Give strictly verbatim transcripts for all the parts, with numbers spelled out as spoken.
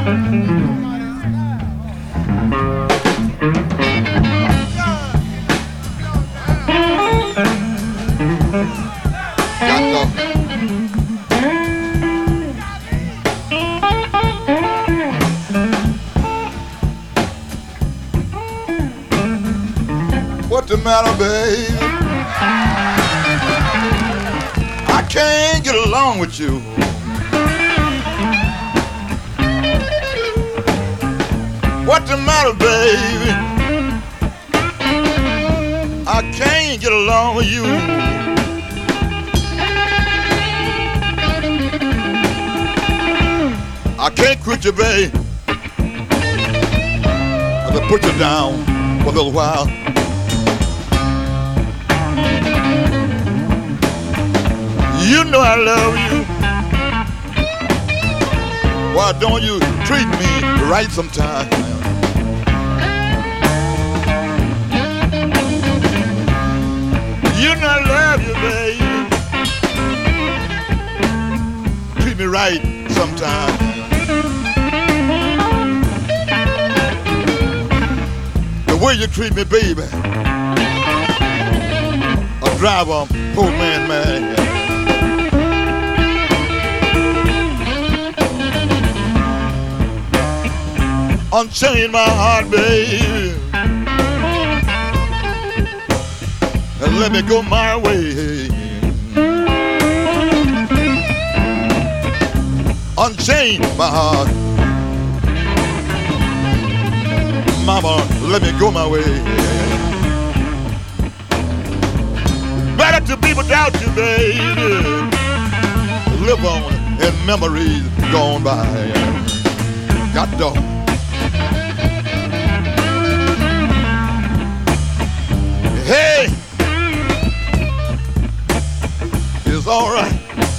What the matter, baby? I can't get along with you. What the matter, baby? I can't get along with you. I can't quit you, babe. I just put you down for a little while. You know I love you. Why don't you treat me right sometime? You know I love you, baby. Treat me right sometime. The way you treat me, baby, a driver, poor man, man. Unchain my heart, baby, and let me go my way. Unchain my heart, mama, let me go my way. Better to be without you, baby. Live on in memories gone by. Got to. Hey, it's all right.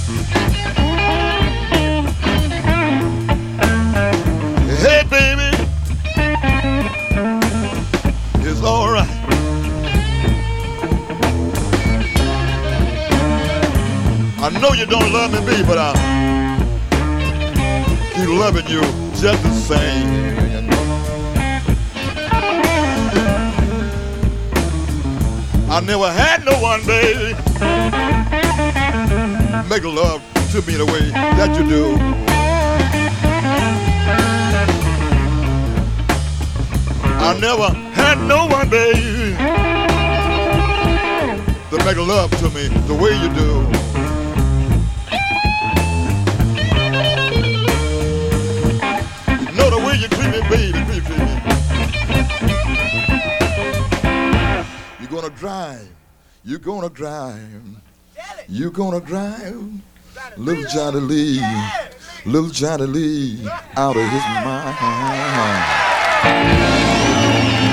Hey, baby, it's all right. I know you don't love me, baby, but I keep loving you just the same. I never had no one, baby, make love to me the way that you do. I never had no one, baby, to make love to me the way you do. You know the way you treat me, baby, treat me. You're gonna drive, you're gonna drive, you're gonna drive little Johnny Lee, little Johnny Lee out of his mind.